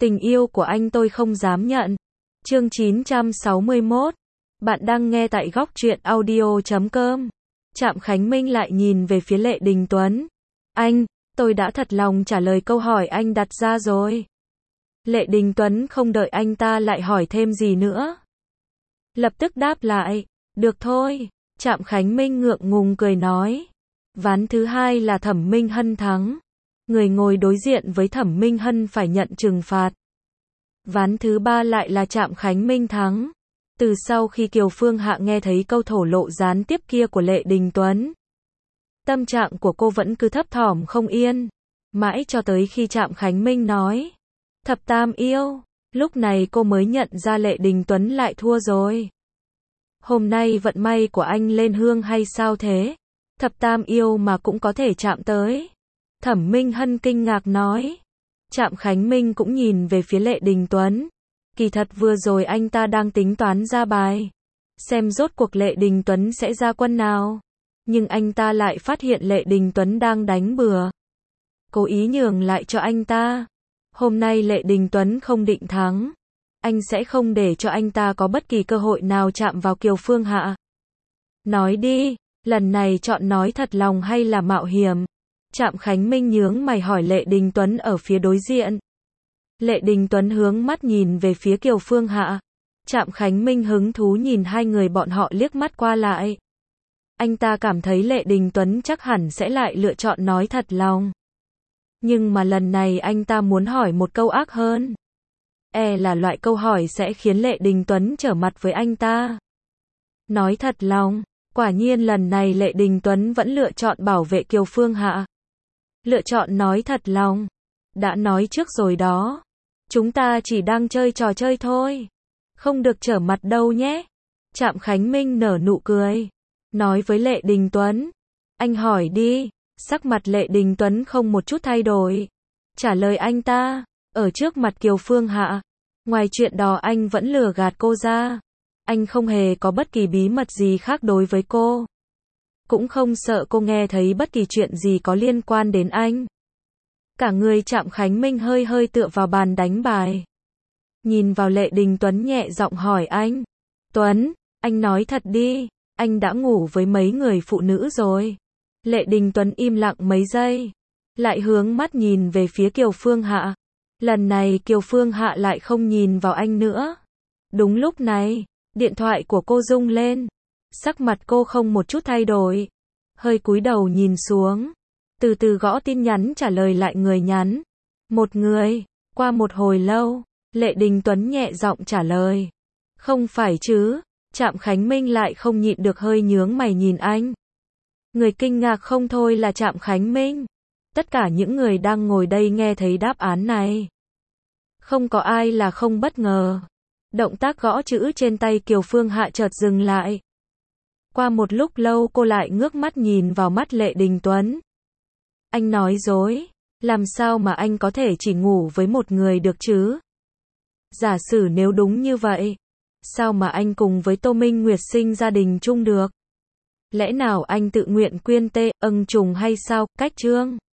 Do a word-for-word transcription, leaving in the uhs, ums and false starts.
Tình yêu của anh tôi không dám nhận. Chương chín trăm sáu mươi mốt. Bạn đang nghe tại góc truyện audio chấm com. Trạm Khánh Minh lại nhìn về phía Lệ Đình Tuấn. Anh, tôi đã thật lòng trả lời câu hỏi anh đặt ra rồi. Lệ Đình Tuấn không đợi anh ta lại hỏi thêm gì nữa. Lập tức đáp lại, được thôi. Trạm Khánh Minh ngượng ngùng cười nói. Ván thứ hai là Thẩm Minh Hân thắng. Người ngồi đối diện với Thẩm Minh Hân phải nhận trừng phạt. Ván thứ ba lại là Trạm Khánh Minh thắng. Từ sau khi Kiều Phương Hạ nghe thấy câu thổ lộ gián tiếp kia của Lệ Đình Tuấn, tâm trạng của cô vẫn cứ thấp thỏm không yên. Mãi cho tới khi Trạm Khánh Minh nói Thập Tam yêu, lúc này cô mới nhận ra Lệ Đình Tuấn lại thua rồi. Hôm nay vận may của anh lên hương hay sao thế? Thập Tam yêu mà cũng có thể chạm tới. Thẩm Minh Hân kinh ngạc nói. Trạm Khánh Minh cũng nhìn về phía Lệ Đình Tuấn. Kỳ thật vừa rồi anh ta đang tính toán ra bài, xem rốt cuộc Lệ Đình Tuấn sẽ ra quân nào. Nhưng anh ta lại phát hiện Lệ Đình Tuấn đang đánh bừa, cố ý nhường lại cho anh ta. Hôm nay Lệ Đình Tuấn không định thắng, anh sẽ không để cho anh ta có bất kỳ cơ hội nào chạm vào Kiều Phương Hạ. Nói đi, lần này chọn nói thật lòng hay là mạo hiểm? Trạm Khánh Minh nhướng mày hỏi Lệ Đình Tuấn ở phía đối diện. Lệ Đình Tuấn hướng mắt nhìn về phía Kiều Phương Hạ. Trạm Khánh Minh hứng thú nhìn hai người bọn họ liếc mắt qua lại. Anh ta cảm thấy Lệ Đình Tuấn chắc hẳn sẽ lại lựa chọn nói thật lòng. Nhưng mà lần này anh ta muốn hỏi một câu ác hơn. E là loại câu hỏi sẽ khiến Lệ Đình Tuấn trở mặt với anh ta. Nói thật lòng, quả nhiên lần này Lệ Đình Tuấn vẫn lựa chọn bảo vệ Kiều Phương Hạ. Lựa chọn nói thật lòng. Đã nói trước rồi đó. Chúng ta chỉ đang chơi trò chơi thôi. Không được trở mặt đâu nhé. Trạm Khánh Minh nở nụ cười. Nói với Lệ Đình Tuấn. Anh hỏi đi. Sắc mặt Lệ Đình Tuấn không một chút thay đổi. Trả lời anh ta. Ở trước mặt Kiều Phương Hạ, ngoài chuyện đó anh vẫn lừa gạt cô ra. Anh không hề có bất kỳ bí mật gì khác đối với cô. Cũng không sợ cô nghe thấy bất kỳ chuyện gì có liên quan đến anh. Cả người Trạm Khánh Minh hơi hơi tựa vào bàn đánh bài. Nhìn vào Lệ Đình Tuấn nhẹ giọng hỏi anh. Tuấn, anh nói thật đi, anh đã ngủ với mấy người phụ nữ rồi. Lệ Đình Tuấn im lặng mấy giây. Lại hướng mắt nhìn về phía Kiều Phương Hạ. Lần này Kiều Phương Hạ lại không nhìn vào anh nữa. Đúng lúc này, điện thoại của cô rung lên. Sắc mặt cô không một chút thay đổi. Hơi cúi đầu nhìn xuống. Từ từ gõ tin nhắn trả lời lại người nhắn. Một người. Qua một hồi lâu, Lệ Đình Tuấn nhẹ giọng trả lời. Không phải chứ. Trạm Khánh Minh lại không nhịn được hơi nhướng mày nhìn anh. Người kinh ngạc không thôi là Trạm Khánh Minh. Tất cả những người đang ngồi đây nghe thấy đáp án này, không có ai là không bất ngờ. Động tác gõ chữ trên tay Kiều Phương Hạ chợt dừng lại. Qua một lúc lâu cô lại ngước mắt nhìn vào mắt Lệ Đình Tuấn. Anh nói dối. Làm sao mà anh có thể chỉ ngủ với một người được chứ? Giả sử nếu đúng như vậy, sao mà anh cùng với Tô Minh Nguyệt sinh gia đình chung được? Lẽ nào anh tự nguyện quyên tê, âng trùng hay sao? Cách chương